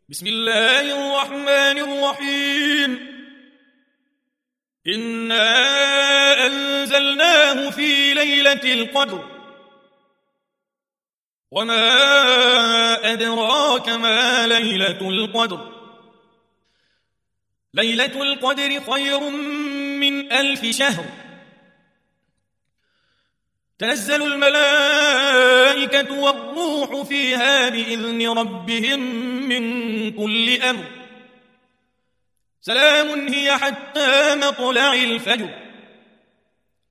بسم الله الرحمن الرحيم. إنا أنزلناه في ليلة القدر وما أدراك ما ليلة القدر. ليلة القدر خير من 1000 شهر. تنزل الملائكة والروح فيها بإذن ربهم من كل أمر. سلام هي حتى مطلع الفجر.